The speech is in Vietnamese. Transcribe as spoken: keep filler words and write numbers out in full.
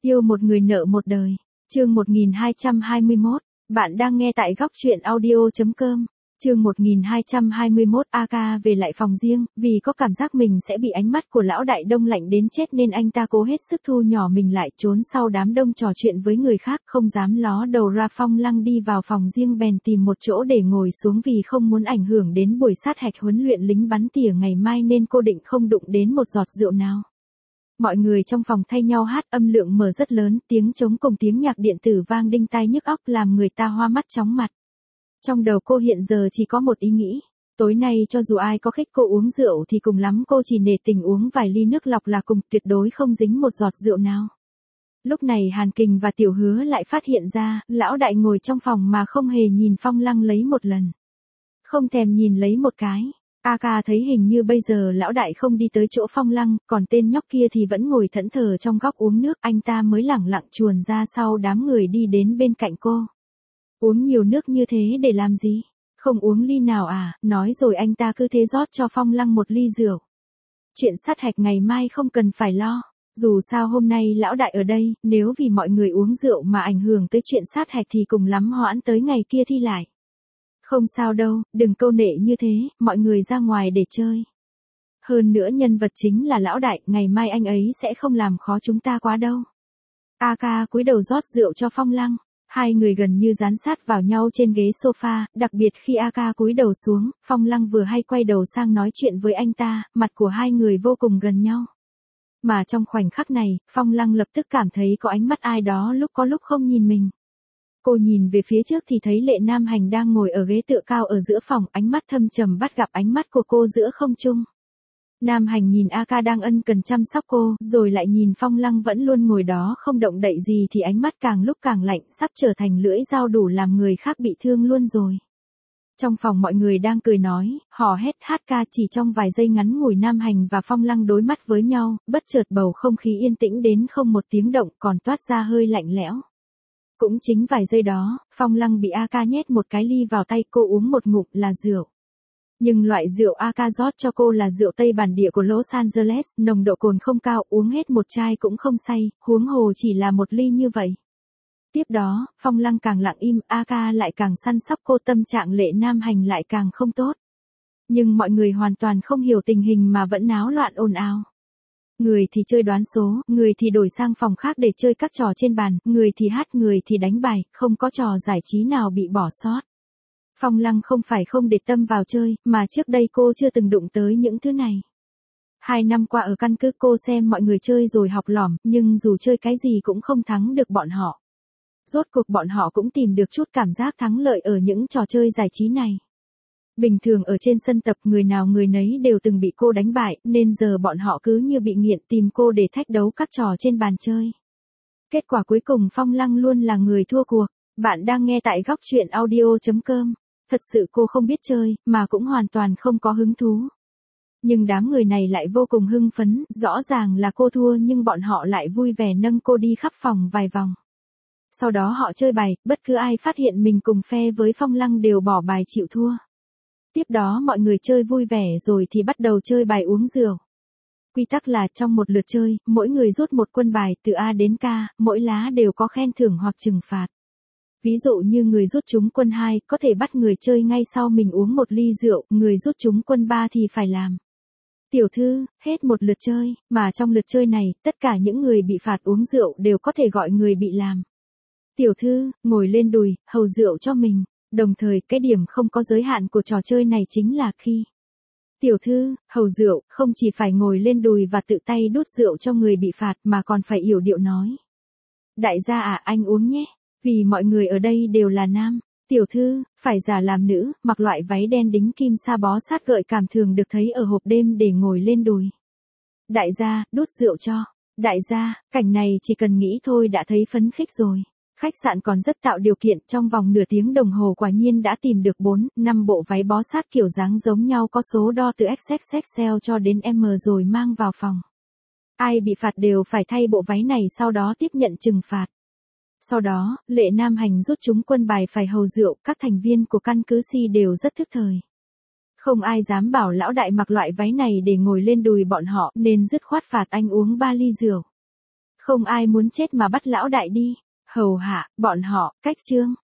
Yêu một người nợ một đời. Chương một nghìn hai trăm hai mươi mốt. Bạn đang nghe tại góc truyện audio chấm com. Chương một nghìn hai trăm hai mươi mốt. A ca về lại phòng riêng, vì có cảm giác mình sẽ bị ánh mắt của lão đại đông lạnh đến chết nên anh ta cố hết sức thu nhỏ mình lại, trốn sau đám đông trò chuyện với người khác, không dám ló đầu ra. Phong Lăng đi vào phòng riêng bèn tìm một chỗ để ngồi xuống, vì không muốn ảnh hưởng đến buổi sát hạch huấn luyện lính bắn tỉa ngày mai nên cô định không đụng đến một giọt rượu nào. Mọi người trong phòng thay nhau hát, âm lượng mở rất lớn, tiếng trống cùng tiếng nhạc điện tử vang đinh tai nhức óc làm người ta hoa mắt chóng mặt. Trong đầu cô hiện giờ chỉ có một ý nghĩ, tối nay cho dù ai có khích cô uống rượu thì cùng lắm cô chỉ nể tình uống vài ly nước lọc là cùng, tuyệt đối không dính một giọt rượu nào. Lúc này Hàn Kình và Tiểu Hứa lại phát hiện ra, lão đại ngồi trong phòng mà không hề nhìn Phong Lăng lấy một lần. Không thèm nhìn lấy một cái. A ca thấy hình như bây giờ lão đại không đi tới chỗ Phong Lăng, còn tên nhóc kia thì vẫn ngồi thẫn thờ trong góc uống nước, anh ta mới lẳng lặng chuồn ra sau đám người đi đến bên cạnh cô. Uống nhiều nước như thế để làm gì? Không uống ly nào à? Nói rồi anh ta cứ thế rót cho Phong Lăng một ly rượu. Chuyện sát hạch ngày mai không cần phải lo. Dù sao hôm nay lão đại ở đây, nếu vì mọi người uống rượu mà ảnh hưởng tới chuyện sát hạch thì cùng lắm hoãn tới ngày kia thi lại. Không sao đâu, đừng câu nệ như thế, mọi người ra ngoài để chơi. Hơn nữa nhân vật chính là lão đại, ngày mai anh ấy sẽ không làm khó chúng ta quá đâu. A ca cúi đầu rót rượu cho Phong Lăng. Hai người gần như dán sát vào nhau trên ghế sofa, đặc biệt khi A ca cúi đầu xuống, Phong Lăng vừa hay quay đầu sang nói chuyện với anh ta, mặt của hai người vô cùng gần nhau. Mà trong khoảnh khắc này, Phong Lăng lập tức cảm thấy có ánh mắt ai đó lúc có lúc không nhìn mình. Cô nhìn về phía trước thì thấy Lệ Nam Hành đang ngồi ở ghế tựa cao ở giữa phòng, ánh mắt thâm trầm bắt gặp ánh mắt của cô giữa không trung. Nam Hành nhìn A ca đang ân cần chăm sóc cô, rồi lại nhìn Phong Lăng vẫn luôn ngồi đó không động đậy gì thì ánh mắt càng lúc càng lạnh, sắp trở thành lưỡi dao đủ làm người khác bị thương luôn rồi. Trong phòng mọi người đang cười nói, hò hét hát ca, chỉ trong vài giây ngắn ngủi Nam Hành và Phong Lăng đối mắt với nhau, bất chợt bầu không khí yên tĩnh đến không một tiếng động, còn toát ra hơi lạnh lẽo. Cũng chính vài giây đó, Phong Lăng bị A ca nhét một cái ly vào tay, cô uống một ngụm là rượu. Nhưng loại rượu A ca rót cho cô là rượu Tây bản địa của Los Angeles, nồng độ cồn không cao, uống hết một chai cũng không say, huống hồ chỉ là một ly như vậy. Tiếp đó, Phong Lăng càng lặng im, A ca lại càng săn sóc cô, tâm trạng Lệ Nam Hành lại càng không tốt. Nhưng mọi người hoàn toàn không hiểu tình hình mà vẫn náo loạn ồn ào. Người thì chơi đoán số, người thì đổi sang phòng khác để chơi các trò trên bàn, người thì hát, người thì đánh bài, không có trò giải trí nào bị bỏ sót. Phong Lăng không phải không để tâm vào chơi, mà trước đây cô chưa từng đụng tới những thứ này. Hai năm qua ở căn cứ cô xem mọi người chơi rồi học lỏm, nhưng dù chơi cái gì cũng không thắng được bọn họ. Rốt cuộc bọn họ cũng tìm được chút cảm giác thắng lợi ở những trò chơi giải trí này. Bình thường ở trên sân tập người nào người nấy đều từng bị cô đánh bại, nên giờ bọn họ cứ như bị nghiện tìm cô để thách đấu các trò trên bàn chơi. Kết quả cuối cùng Phong Lăng luôn là người thua cuộc. Bạn đang nghe tại góc truyện audio chấm com. Thật sự cô không biết chơi, mà cũng hoàn toàn không có hứng thú. Nhưng đám người này lại vô cùng hưng phấn, rõ ràng là cô thua nhưng bọn họ lại vui vẻ nâng cô đi khắp phòng vài vòng. Sau đó họ chơi bài, bất cứ ai phát hiện mình cùng phe với Phong Lăng đều bỏ bài chịu thua. Tiếp đó mọi người chơi vui vẻ rồi thì bắt đầu chơi bài uống rượu. Quy tắc là trong một lượt chơi, mỗi người rút một quân bài từ A đến K, mỗi lá đều có khen thưởng hoặc trừng phạt. Ví dụ như người rút trúng quân hai, có thể bắt người chơi ngay sau mình uống một ly rượu, người rút trúng quân ba thì phải làm. Tiểu thư, hết một lượt chơi, mà trong lượt chơi này, tất cả những người bị phạt uống rượu đều có thể gọi người bị làm. Tiểu thư, ngồi lên đùi, hầu rượu cho mình. Đồng thời, cái điểm không có giới hạn của trò chơi này chính là khi tiểu thư, hầu rượu, không chỉ phải ngồi lên đùi và tự tay đút rượu cho người bị phạt mà còn phải yểu điệu nói. Đại gia à, anh uống nhé. Vì mọi người ở đây đều là nam. Tiểu thư, phải giả làm nữ, mặc loại váy đen đính kim sa bó sát gợi cảm thường được thấy ở hộp đêm để ngồi lên đùi. Đại gia, đút rượu cho. Đại gia, cảnh này chỉ cần nghĩ thôi đã thấy phấn khích rồi. Khách sạn còn rất tạo điều kiện, trong vòng nửa tiếng đồng hồ quả nhiên đã tìm được bốn, năm bộ váy bó sát kiểu dáng giống nhau có số đo từ ích ích ích eo cho đến M rồi mang vào phòng. Ai bị phạt đều phải thay bộ váy này sau đó tiếp nhận trừng phạt. Sau đó, Lệ Nam Hành rút trúng quân bài phải hầu rượu, các thành viên của căn cứ Si đều rất thức thời. Không ai dám bảo lão đại mặc loại váy này để ngồi lên đùi bọn họ, nên dứt khoát phạt anh uống ba ly rượu. Không ai muốn chết mà bắt lão đại đi. Hầu hạ, bọn họ, cách trương.